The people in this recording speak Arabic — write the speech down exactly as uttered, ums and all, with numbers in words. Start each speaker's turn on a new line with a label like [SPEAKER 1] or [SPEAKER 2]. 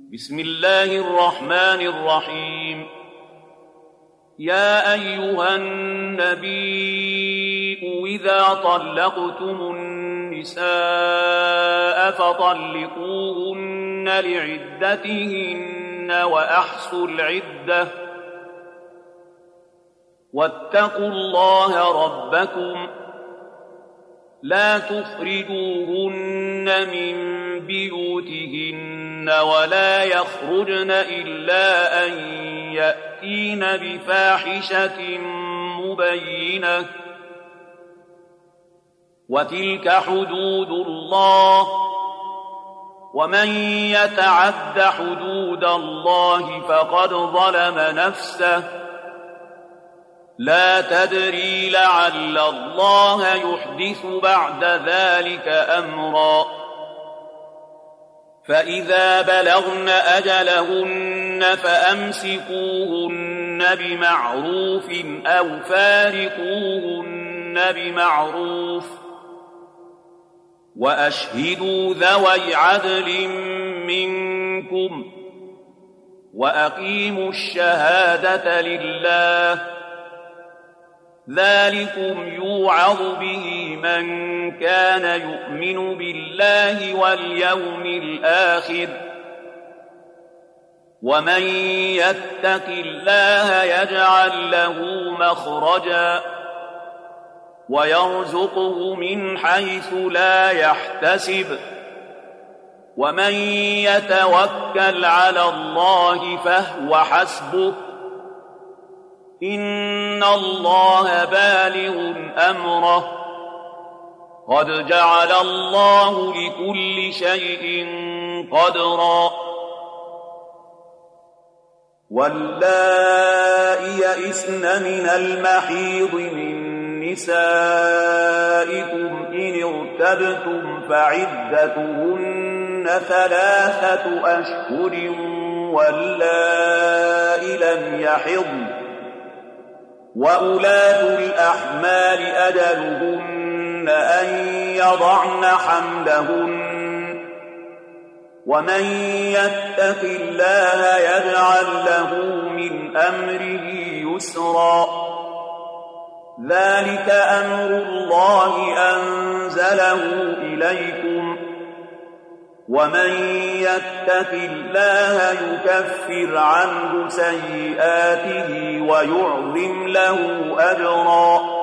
[SPEAKER 1] بسم الله الرحمن الرحيم. يا أيها النبي إذا طلقتم النساء فطلقوهن لعدتهن وأحصوا العدة واتقوا الله ربكم لا تخرجوهن من بيوتهن ولا يخرجن إلا أن يأتين بفاحشة مبينة وتلك حدود الله ومن يتعد حدود الله فقد ظلم نفسه لا تدري لعل الله يحدث بعد ذلك أمرا. فإذا بلغن أجلهن فأمسكوهن بمعروف أو فارقوهن بمعروف وأشهدوا ذوي عدل منكم وأقيموا الشهادة لله ذلكم يوعظ به من كان يؤمن بالله واليوم الآخر ومن يتق الله يجعل له مخرجا ويرزقه من حيث لا يحتسب ومن يتوكل على الله فهو حسبه إن الله بالغ أمره قد جعل الله لكل شيء قدرا. واللائي يئسن من المحيض من نسائكم إن ارتبتم فعدتهن ثلاثة أشهر واللائي لم يحضن وأولاة الأحمال أجلهن أن يضعن حملهن ومن يتق الله يجعل له من أمره يسرا. ذلك أمر الله أنزله إليكم ومن يتق الله يكفر عنه سيئاته ويعظم له أجرا.